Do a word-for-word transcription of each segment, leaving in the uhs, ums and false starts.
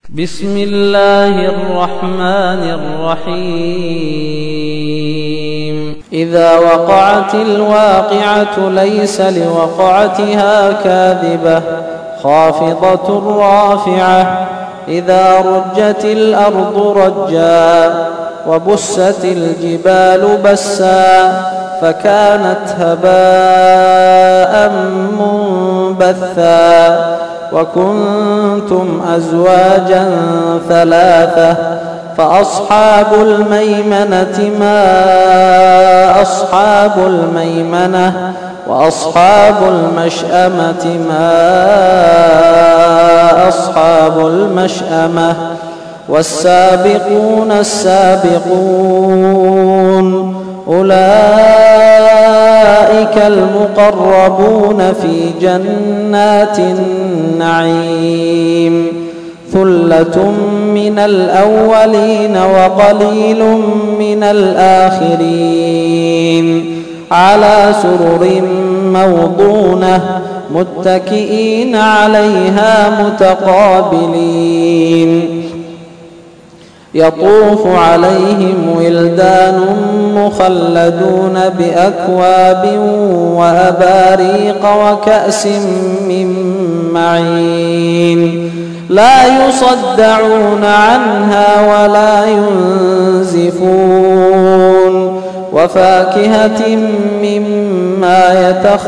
بسم الله الرحمن الرحيم إذا وقعت الواقعة ليس لوقعتها كاذبة خافضة رافعة إذا رجت الأرض رجا وبست الجبال بسا فكانت هباء منبثا وكنتم أزواجا ثلاثة فأصحاب الميمنة ما أصحاب الميمنة وأصحاب المشأمة ما أصحاب المشأمة والسابقون السابقون أولئك المقربون في جنات النعيم ثلة من الأولين وقليل من الآخرين على سرر موضونة متكئين عليها متقابلين يطوف عليهم ولدان مخلدون بأكواب وأباريق وكأس من معين لا يصدعون عنها ولا ينزفون وفاكهة مما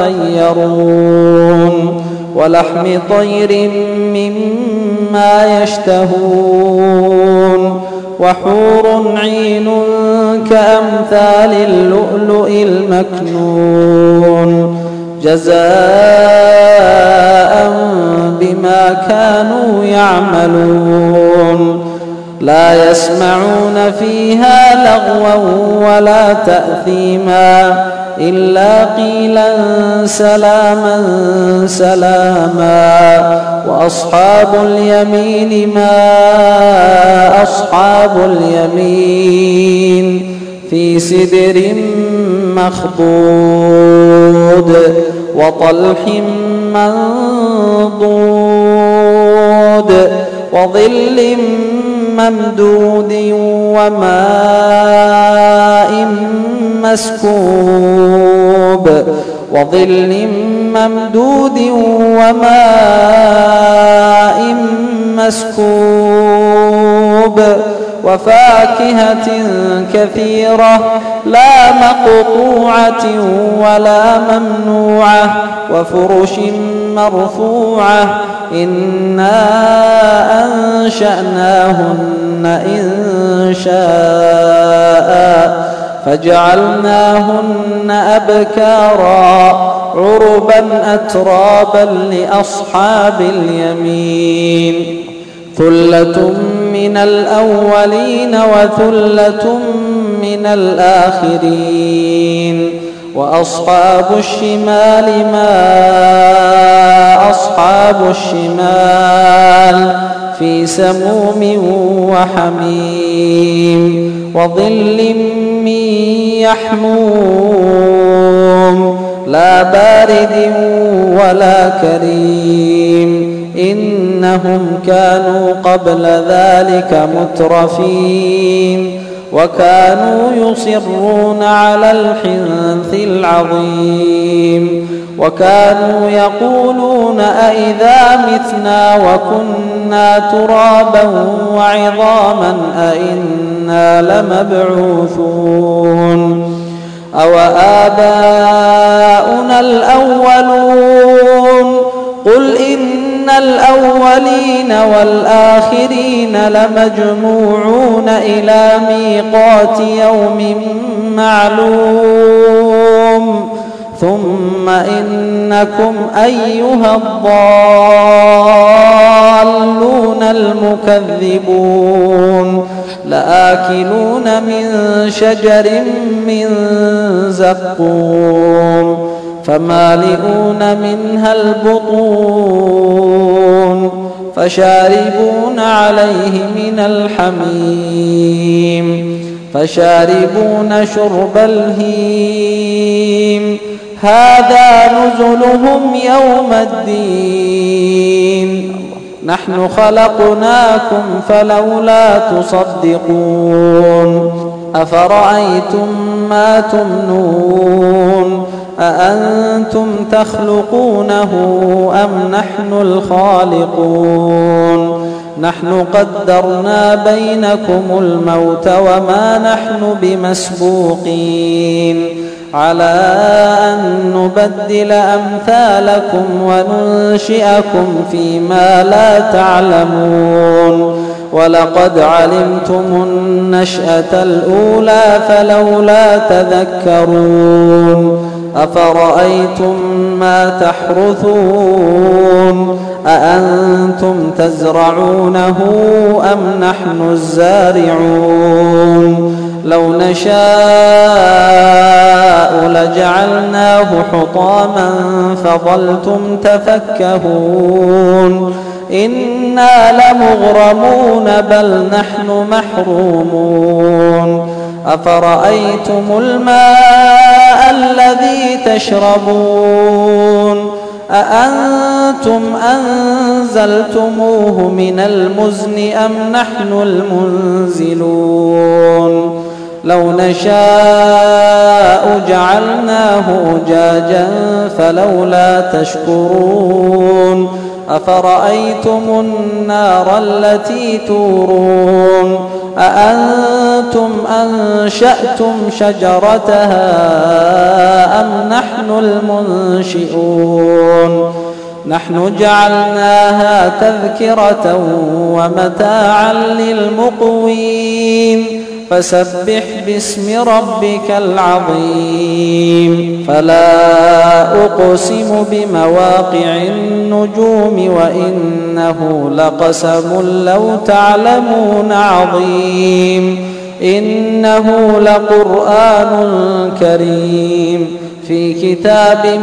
يتخيرون ولحم طير مما يشتهون وحور عين كأمثال اللؤلؤ المكنون جزاء بما كانوا يعملون لا يسمعون فيها لغوا ولا تأثيما إلا قيلا سلاما سلاما وأصحاب اليمين ما أصحاب اليمين في سدر مخضود وطلح منضود وظل ممدود وماء مسكوب وظل ممدود وماء مسكوب وفاكهة كثيرة لا مقطوعة ولا ممنوعة وفرش مرفوعة إنا أنشأناهن إن شاء فجعلناهن أبكارا عربا أترابا لأصحاب اليمين ثلة من الأولين وثلة من الآخرين وأصحاب الشمال ما أصحاب الشمال في سموم وحميم وظل من يحموم لا بارد ولا كريم إنهم كانوا قبل ذلك مترفين وكانوا يصرون على الحنث العظيم وكانوا يقولون أئذا متنا وكنا ترابا وعظاما أئنا لمبعوثون أو آباؤنا الأولون قل إن الأولين والآخرين لمجموعون إلى ميقات يوم معلوم ثم إنكم أيها الضالون المكذبون لآكلون من شجر من زقوم فمالئون منها البطون فشاربون عليه من الحميم فشاربون شرب الهيم هذا نزلهم يوم الدين. نحن خلقناكم فلولا تصدقون أفرأيتم ما تمنون أأنتم تخلقونه أم نحن الخالقون نحن قدرنا بينكم الموت وما نحن بمسبوقين على أن نبدل أمثالكم وننشئكم فيما لا تعلمون ولقد علمتم النشأة الأولى فلولا تذكرون أفرأيتم ما تحرثون أأنتم تزرعونه أم نحن الزارعون لو نشاء لجعلناه حطاما فظلتم تفكهون إنا لمغرمون بل نحن محرومون أفرأيتم الماء الذي تشربون أأنتم أنزلتموه من المزن أم نحن المنزلون لو نشاء جعلناه أجاجا فلولا تشكرون أفرأيتم النار التي تورون أأنتم أنشأتم شجرتها أم نحن المنشئون نحن جعلناها تذكرة ومتاعا للمقوين فسبح باسم ربك العظيم فلا أقسم بمواقع النجوم وإنه لقسم لو تعلمون عظيم إنه لقرآن كريم في كتاب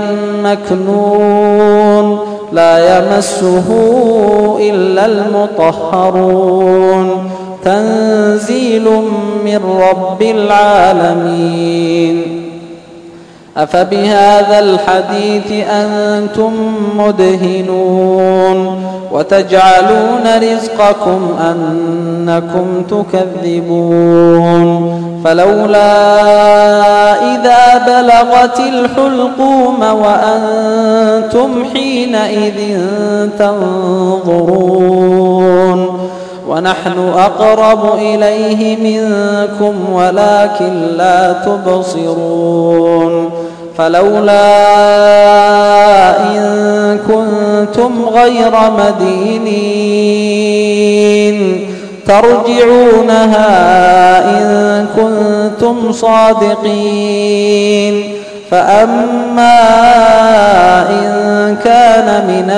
مكنون لا يمسه إلا المطهرون تنزيل من رب العالمين أفبهذا الحديث أنتم مدهنون وتجعلون رزقكم أنكم تكذبون فلولا إذا بلغت الحلقوم وأنتم حينئذ تنظرون ونحن أقرب إليه منكم ولكن لا تبصرون فلولا إن كنتم غير مدينين ترجعونها إن كنتم صادقين فأما إن كان من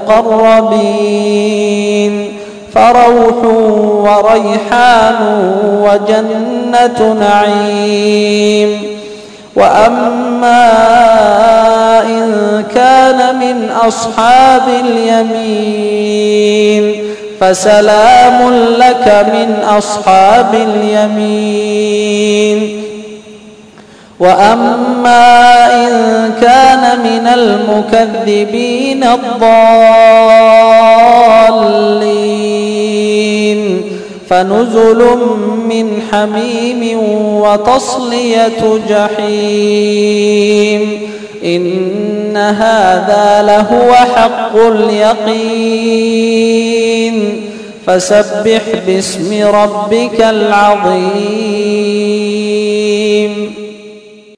المقربين فروح وريحان وجنة نعيم وأما إن كان من أصحاب اليمين فسلام لك من أصحاب اليمين وأما إن كان من المكذبين الضالين فنزل من حميم وتصلية جحيم إن هذا لهو حق اليقين فسبح باسم ربك العظيم